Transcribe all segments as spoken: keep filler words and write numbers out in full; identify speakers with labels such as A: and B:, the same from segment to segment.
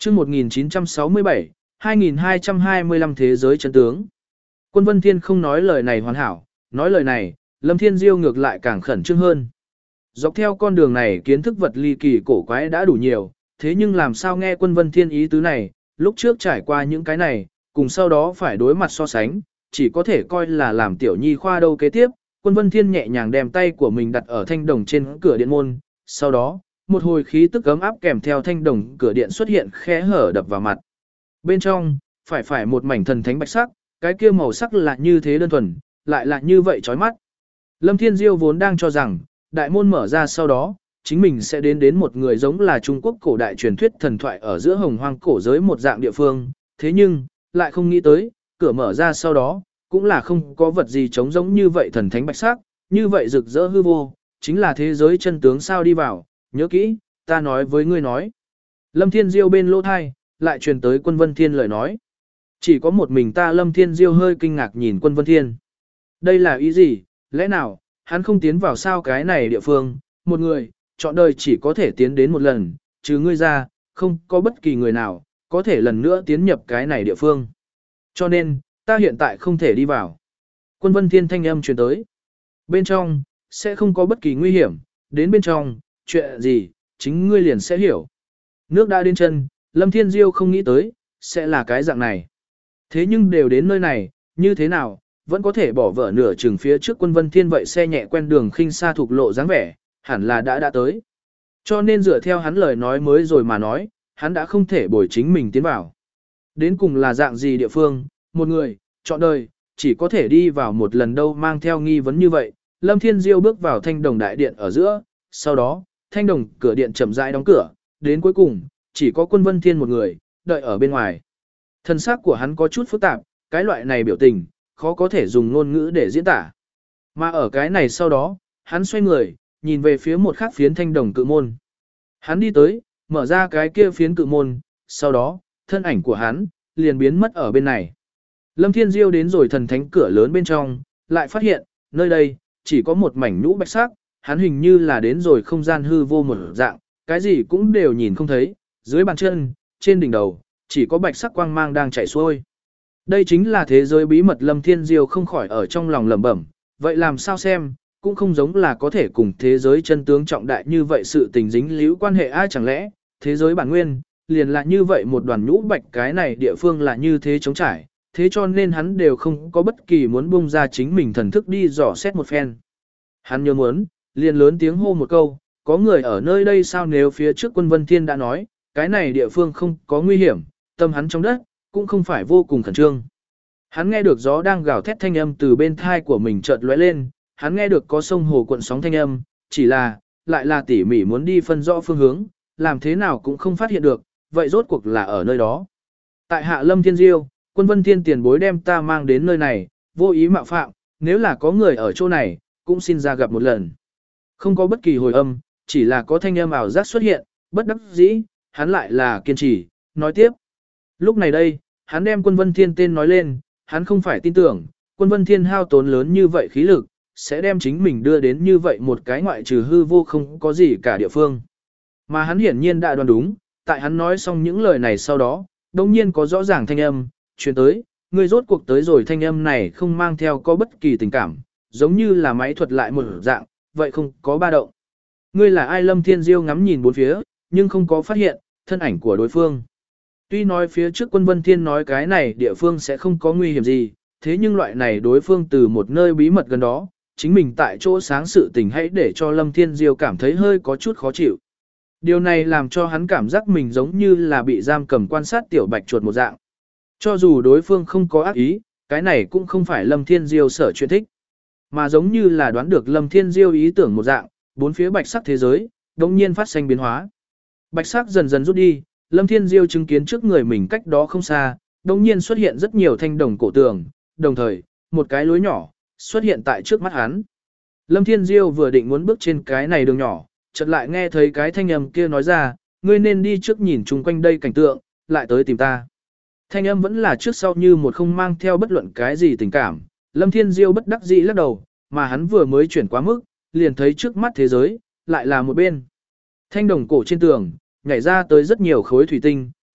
A: Chương một nghìn chín trăm sáu mươi bảy, hai nghìn hai trăm hai mươi lăm Thế giới chân tướng. Quân Vân Thiên không nói lời này hoàn hảo, nói lời này, Lâm Thiên Diêu ngược lại càng khẩn trương hơn. Dọc theo con đường này kiến thức vật ly kỳ cổ quái đã đủ nhiều, thế nhưng làm sao nghe Quân Vân Thiên ý tứ này, lúc trước trải qua những cái này, cùng sau đó phải đối mặt so sánh, chỉ có thể coi là làm tiểu nhi khoa đâu kế tiếp. Quân Vân Thiên nhẹ nhàng đem tay của mình đặt ở thanh đồng trên cửa điện môn, sau đó, một hồi khí tức ấm áp kèm theo thanh đồng cửa điện xuất hiện khẽ hở đập vào mặt. Bên trong, phải phải một mảnh thần thánh bạch sắc, cái kia màu sắc là như thế đơn thuần, lại là như vậy chói mắt. Lâm Thiên Diêu vốn đang cho rằng, đại môn mở ra sau đó, chính mình sẽ đến đến một người giống là Trung Quốc cổ đại truyền thuyết thần thoại ở giữa hồng hoang cổ giới một dạng địa phương, thế nhưng, lại không nghĩ tới, cửa mở ra sau đó, cũng là không có vật gì trống giống như vậy thần thánh bạch sắc, như vậy rực rỡ hư vô, chính là thế giới chân tướng sao đi vào, nhớ kỹ, ta nói với ngươi nói. Lâm Thiên Diêu bên lỗ thai, lại truyền tới Quân Vân Thiên lời nói. Chỉ có một mình ta Lâm Thiên Diêu hơi kinh ngạc nhìn Quân Vân Thiên. Đây là ý gì, lẽ nào, hắn không tiến vào sao cái này địa phương, một người, chọn đời chỉ có thể tiến đến một lần, chứ ngươi ra, không có bất kỳ người nào, có thể lần nữa tiến nhập cái này địa phương. Cho nên, ta hiện tại không thể đi vào. Quân Vân Thiên thanh âm truyền tới. Bên trong, sẽ không có bất kỳ nguy hiểm, đến bên trong, chuyện gì, chính ngươi liền sẽ hiểu. Nước đã đến chân, Lâm Thiên Diêu không nghĩ tới, sẽ là cái dạng này. Thế nhưng đều đến nơi này, như thế nào, vẫn có thể bỏ vợ nửa chừng phía trước Quân Vân Thiên vậy xe nhẹ quen đường khinh xa thuộc lộ dáng vẻ, hẳn là đã đã tới. Cho nên dựa theo hắn lời nói mới rồi mà nói, hắn đã không thể bồi chính mình tiến vào. Đến cùng là dạng gì địa phương, một người, chọn đời, chỉ có thể đi vào một lần đâu mang theo nghi vấn như vậy. Lâm Thiên Diêu bước vào thanh đồng đại điện ở giữa, sau đó, thanh đồng cửa điện chậm rãi đóng cửa, đến cuối cùng, chỉ có Quân Vân Thiên một người, đợi ở bên ngoài. Thân xác của hắn có chút phức tạp, cái loại này biểu tình, khó có thể dùng ngôn ngữ để diễn tả. Mà ở cái này sau đó, hắn xoay người, nhìn về phía một khác phiến thanh đồng cự môn. Hắn đi tới, mở ra cái kia phiến cự môn, sau đó, thân ảnh của hắn, liền biến mất ở bên này. Lâm Thiên Diêu đến rồi thần thánh cửa lớn bên trong, lại phát hiện, nơi đây, chỉ có một mảnh nhũ bạch sắc, hắn hình như là đến rồi không gian hư vô một dạng, cái gì cũng đều nhìn không thấy, dưới bàn chân, trên đỉnh đầu, chỉ có bạch sắc quang mang đang chảy xuôi. Đây chính là thế giới bí mật. Lâm Thiên Diêu không khỏi ở trong lòng lẩm bẩm, vậy làm sao xem, cũng không giống là có thể cùng thế giới chân tướng trọng đại như vậy sự tình dính líu quan hệ ai chẳng lẽ, thế giới bản nguyên, liền là như vậy một đoàn nhũ bạch cái này địa phương là như thế trống trải, thế cho nên hắn đều không có bất kỳ muốn bung ra chính mình thần thức đi dò xét một phen. Hắn nhớ muốn, liền lớn tiếng hô một câu, có người ở nơi đây sao nếu phía trước Quân Vân Thiên đã nói, cái này địa phương không có nguy hiểm, tâm hắn trong đất, cũng không phải vô cùng khẩn trương. Hắn nghe được gió đang gào thét thanh âm từ bên thai của mình chợt lóe lên, hắn nghe được có sông hồ cuộn sóng thanh âm, chỉ là, lại là tỉ mỉ muốn đi phân rõ phương hướng, làm thế nào cũng không phát hiện được, vậy rốt cuộc là ở nơi đó. Tại hạ Lâm Thiên Diêu, Quân Vân Thiên tiền bối đem ta mang đến nơi này, vô ý mạo phạm, nếu là có người ở chỗ này, cũng xin ra gặp một lần. Không có bất kỳ hồi âm, chỉ là có thanh âm ảo giác xuất hiện, bất đắc dĩ, hắn lại là kiên trì, nói tiếp. Lúc này đây, hắn đem Quân Vân Thiên tên nói lên, hắn không phải tin tưởng, Quân Vân Thiên hao tốn lớn như vậy khí lực, sẽ đem chính mình đưa đến như vậy một cái ngoại trừ hư vô không có gì cả địa phương. Mà hắn hiển nhiên đã đoán đúng, tại hắn nói xong những lời này sau đó, đồng nhiên có rõ ràng thanh âm, truyền tới, người rốt cuộc tới rồi. Thanh âm này không mang theo có bất kỳ tình cảm, giống như là máy thuật lại một dạng, vậy không có ba động. Ngươi là ai? Lâm Thiên Diêu ngắm nhìn bốn phía, nhưng không có phát hiện thân ảnh của đối phương. Tuy nói phía trước Quân Vân Thiên nói cái này địa phương sẽ không có nguy hiểm gì, thế nhưng loại này đối phương từ một nơi bí mật gần đó, chính mình tại chỗ sáng sự tình hãy để cho Lâm Thiên Diêu cảm thấy hơi có chút khó chịu. Điều này làm cho hắn cảm giác mình giống như là bị giam cầm quan sát tiểu bạch chuột một dạng. Cho dù đối phương không có ác ý, cái này cũng không phải Lâm Thiên Diêu sở chuyện thích, mà giống như là đoán được Lâm Thiên Diêu ý tưởng một dạng, bốn phía bạch sắc thế giới, đột nhiên phát sinh biến hóa. Bạch sắc dần dần rút đi, Lâm Thiên Diêu chứng kiến trước người mình cách đó không xa, đột nhiên xuất hiện rất nhiều thanh đồng cổ tường, đồng thời, một cái lối nhỏ xuất hiện tại trước mắt hắn. Lâm Thiên Diêu vừa định muốn bước trên cái này đường nhỏ, chợt lại nghe thấy cái thanh âm kia nói ra, ngươi nên đi trước nhìn chung quanh đây cảnh tượng, lại tới tìm ta. Thanh âm vẫn là trước sau như một không mang theo bất luận cái gì tình cảm. Lâm Thiên Diêu bất đắc dĩ lắc đầu, mà hắn vừa mới chuyển quá mức, liền thấy trước mắt thế giới, lại là một bên. Thanh đồng cổ trên tường, nhảy ra tới rất nhiều khối thủy tinh,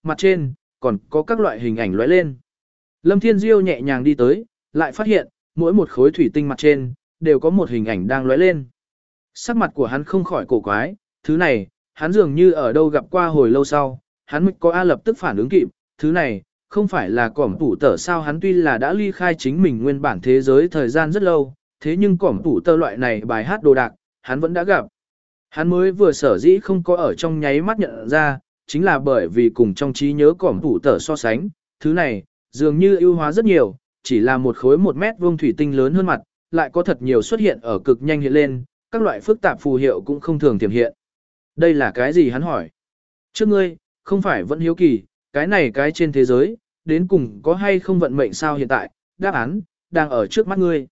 A: mặt trên, còn có các loại hình ảnh lóe lên. Lâm Thiên Diêu nhẹ nhàng đi tới, lại phát hiện, mỗi một khối thủy tinh mặt trên, đều có một hình ảnh đang lóe lên. Sắc mặt của hắn không khỏi cổ quái, thứ này, hắn dường như ở đâu gặp qua hồi lâu sau, hắn mới có A lập tức phản ứng kịp, thứ này, không phải là cỏm tủ tở sao. Hắn tuy là đã ly khai chính mình nguyên bản thế giới thời gian rất lâu, thế nhưng cỏm tủ tơ loại này bài hát đồ đạc, hắn vẫn đã gặp. Hắn mới vừa sở dĩ không có ở trong nháy mắt nhận ra, chính là bởi vì cùng trong trí nhớ cỏm tủ tở so sánh, thứ này, dường như ưu hóa rất nhiều, chỉ là một khối một mét vuông thủy tinh lớn hơn mặt, lại có thật nhiều xuất hiện ở cực nhanh hiện lên, các loại phức tạp phù hiệu cũng không thường tiềm hiện. Đây là cái gì hắn hỏi? Trước ngươi, không phải vẫn hiếu kỳ, cái này cái trên thế giới, đến cùng có hay không vận mệnh sao hiện tại, đáp án, đang ở trước mắt ngươi.